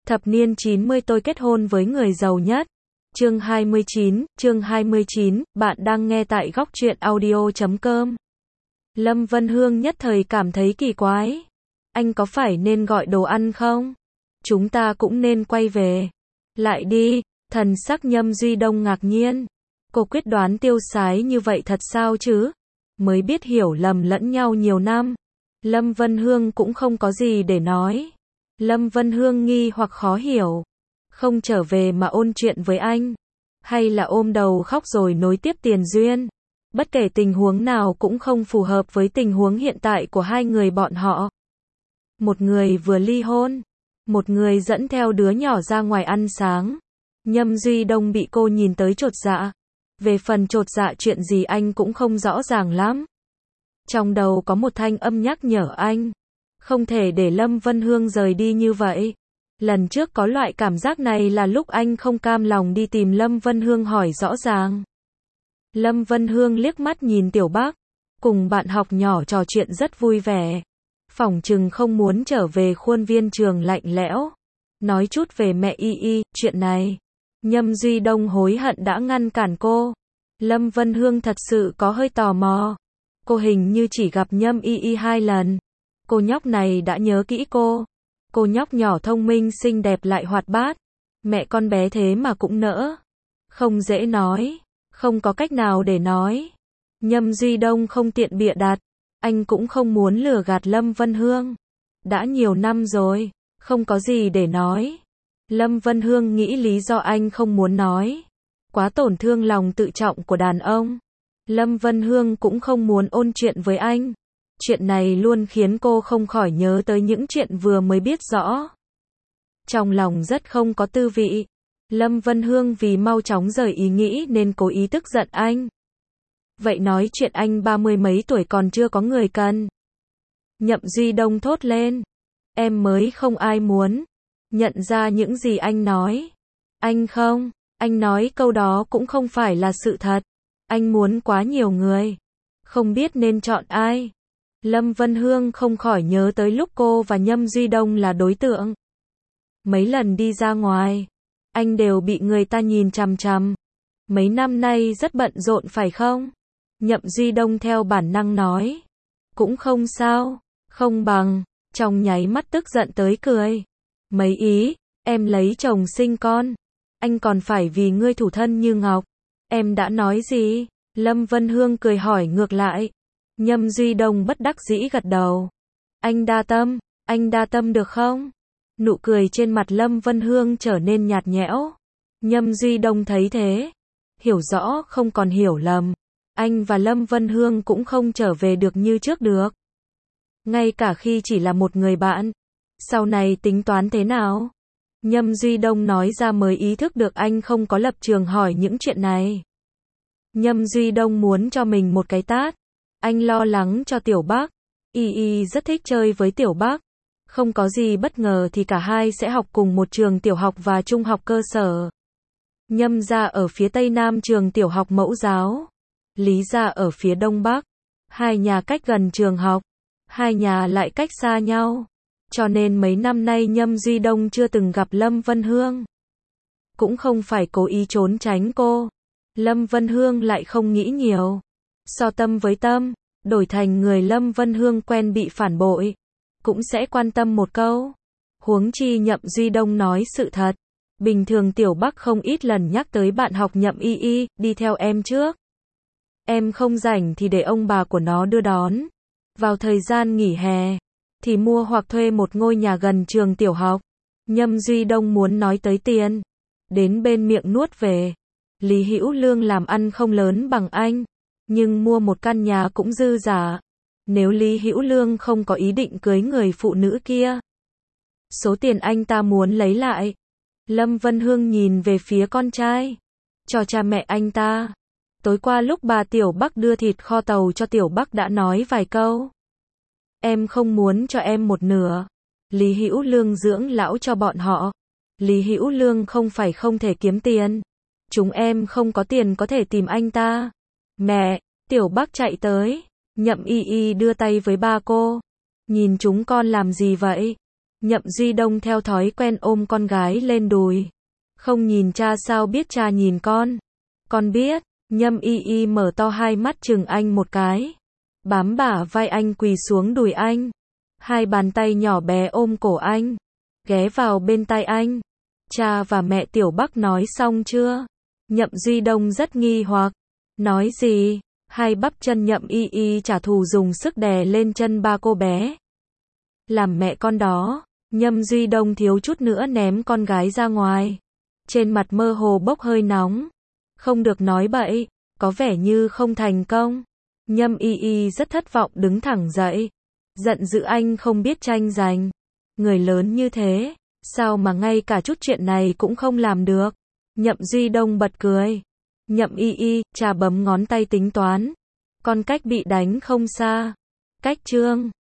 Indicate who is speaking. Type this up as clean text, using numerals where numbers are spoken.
Speaker 1: Thập niên 90 tôi kết hôn với người giàu nhất. Chương 29, bạn đang nghe tại góc truyện audio.com. Lâm Vân Hương nhất thời cảm thấy kỳ quái. Anh có phải nên gọi đồ ăn không? Chúng ta cũng nên quay về. Lại đi, thần sắc Nhâm Duy Đông ngạc nhiên. Cô quyết đoán tiêu sái như vậy thật sao chứ? Mới biết hiểu lầm lẫn nhau nhiều năm. Lâm Vân Hương cũng không có gì để nói. Lâm Vân Hương nghi hoặc khó hiểu. Không trở về mà ôn chuyện với anh. Hay là ôm đầu khóc rồi nối tiếp tiền duyên. Bất kể tình huống nào cũng không phù hợp với tình huống hiện tại của hai người bọn họ. Một người vừa ly hôn. Một người dẫn theo đứa nhỏ ra ngoài ăn sáng. Nhâm Duy Đông bị cô nhìn tới chột dạ. Về phần chột dạ chuyện gì anh cũng không rõ ràng lắm. Trong đầu có một thanh âm nhắc nhở anh. Không thể để Lâm Vân Hương rời đi như vậy. Lần trước có loại cảm giác này là lúc anh không cam lòng đi tìm Lâm Vân Hương hỏi rõ ràng. Lâm Vân Hương liếc mắt nhìn Tiểu Bác. Cùng bạn học nhỏ trò chuyện rất vui vẻ. Phỏng chừng không muốn trở về khuôn viên trường lạnh lẽo. Nói chút về mẹ Y, chuyện này. Nhâm Duy Đông hối hận đã ngăn cản cô. Lâm Vân Hương thật sự có hơi tò mò. Cô hình như chỉ gặp Nhâm Y 2 lần. Cô nhóc này đã nhớ kỹ cô. Cô nhóc nhỏ thông minh xinh đẹp lại hoạt bát. Mẹ con bé thế mà cũng nỡ. Không dễ nói. Không có cách nào để nói. Nhâm Duy Đông không tiện bịa đặt. Anh cũng không muốn lừa gạt Lâm Vân Hương. Đã nhiều năm rồi. Không có gì để nói. Lâm Vân Hương nghĩ lý do anh không muốn nói. Quá tổn thương lòng tự trọng của đàn ông. Lâm Vân Hương cũng không muốn ôn chuyện với anh. Chuyện này luôn khiến cô không khỏi nhớ tới những chuyện vừa mới biết rõ. Trong lòng rất không có tư vị. Lâm Vân Hương vì mau chóng rời ý nghĩ nên cố ý tức giận anh. Vậy nói chuyện anh 30 mấy tuổi còn chưa có người cần. Nhậm Duy Đông thốt lên. Em mới không ai muốn. Nhận ra những gì anh nói. Anh nói câu đó cũng không phải là sự thật. Anh muốn quá nhiều người. Không biết nên chọn ai. Lâm Vân Hương không khỏi nhớ tới lúc cô và Nhâm Duy Đông là đối tượng. Mấy lần đi ra ngoài, anh đều bị người ta nhìn chằm chằm. Mấy năm nay rất bận rộn phải không? Nhậm Duy Đông theo bản năng nói. Cũng không sao, không bằng, trong nháy mắt tức giận tới cười. Mấy ý, em lấy chồng sinh con. Anh còn phải vì ngươi thủ thân như ngọc. Em đã nói gì? Lâm Vân Hương cười hỏi ngược lại. Nhâm Duy Đông bất đắc dĩ gật đầu. Anh đa tâm được không? Nụ cười trên mặt Lâm Vân Hương trở nên nhạt nhẽo. Nhâm Duy Đông thấy thế. Hiểu rõ không còn hiểu lầm. Anh và Lâm Vân Hương cũng không trở về được như trước được. Ngay cả khi chỉ là một người bạn. Sau này tính toán thế nào? Nhâm Duy Đông nói ra mới ý thức được anh không có lập trường hỏi những chuyện này. Nhâm Duy Đông muốn cho mình một cái tát. Anh lo lắng cho Tiểu Bác. Y rất thích chơi với Tiểu Bác. Không có gì bất ngờ thì cả hai sẽ học cùng một trường tiểu học và trung học cơ sở. Nhâm gia ở phía tây nam trường tiểu học mẫu giáo. Lý gia ở phía đông bắc. Hai nhà cách gần trường học. Hai nhà lại cách xa nhau. Cho nên mấy năm nay Nhâm Duy Đông chưa từng gặp Lâm Vân Hương. Cũng không phải cố ý trốn tránh cô. Lâm Vân Hương lại không nghĩ nhiều. So tâm với tâm, đổi thành người Lâm Vân Hương quen bị phản bội. Cũng sẽ quan tâm một câu. Huống chi Nhậm Duy Đông nói sự thật. Bình thường Tiểu Bắc không ít lần nhắc tới bạn học Nhậm Y, đi theo em trước. Em không rảnh thì để ông bà của nó đưa đón. Vào thời gian nghỉ hè, thì mua hoặc thuê một ngôi nhà gần trường tiểu học. Nhâm Duy Đông muốn nói tới tiền. Đến bên miệng nuốt về. Lý Hữu Lương làm ăn không lớn bằng anh. Nhưng mua một căn nhà cũng dư giả. Nếu Lý Hữu Lương không có ý định cưới người phụ nữ kia. Số tiền anh ta muốn lấy lại. Lâm Vân Hương nhìn về phía con trai. Cho cha mẹ anh ta. Tối qua lúc bà Tiểu Bắc đưa thịt kho tàu cho Tiểu Bắc đã nói vài câu. Em không muốn cho em một nửa. Lý Hữu Lương dưỡng lão cho bọn họ. Lý Hữu Lương không phải không thể kiếm tiền. Chúng em không có tiền có thể tìm anh ta. Mẹ, Tiểu Bắc chạy tới. Nhậm Y đưa tay với ba cô. Nhìn chúng con làm gì vậy? Nhậm Duy Đông theo thói quen ôm con gái lên đùi. Không nhìn cha sao biết cha nhìn con? Con biết. Nhâm Y Y mở to hai mắt chừng anh một cái. Bám bả vai anh quỳ xuống đùi anh. Hai bàn tay nhỏ bé ôm cổ anh. Ghé vào bên tai anh. Cha và mẹ Tiểu Bắc nói xong chưa? Nhậm Duy Đông rất nghi hoặc. Nói gì? Hai bắp chân Nhậm Y Y trả thù dùng sức đè lên chân ba cô bé. Làm mẹ con đó. Nhâm Duy Đông thiếu chút nữa ném con gái ra ngoài. Trên mặt mơ hồ bốc hơi nóng. Không được nói bậy, có vẻ như không thành công. Nhâm Y Y rất thất vọng đứng thẳng dậy. Giận dữ anh không biết tranh giành. Người lớn như thế, sao mà ngay cả chút chuyện này cũng không làm được. Nhậm Duy Đông bật cười. Nhậm Y Y, chà bấm ngón tay tính toán. Con cách bị đánh không xa. Cách Trương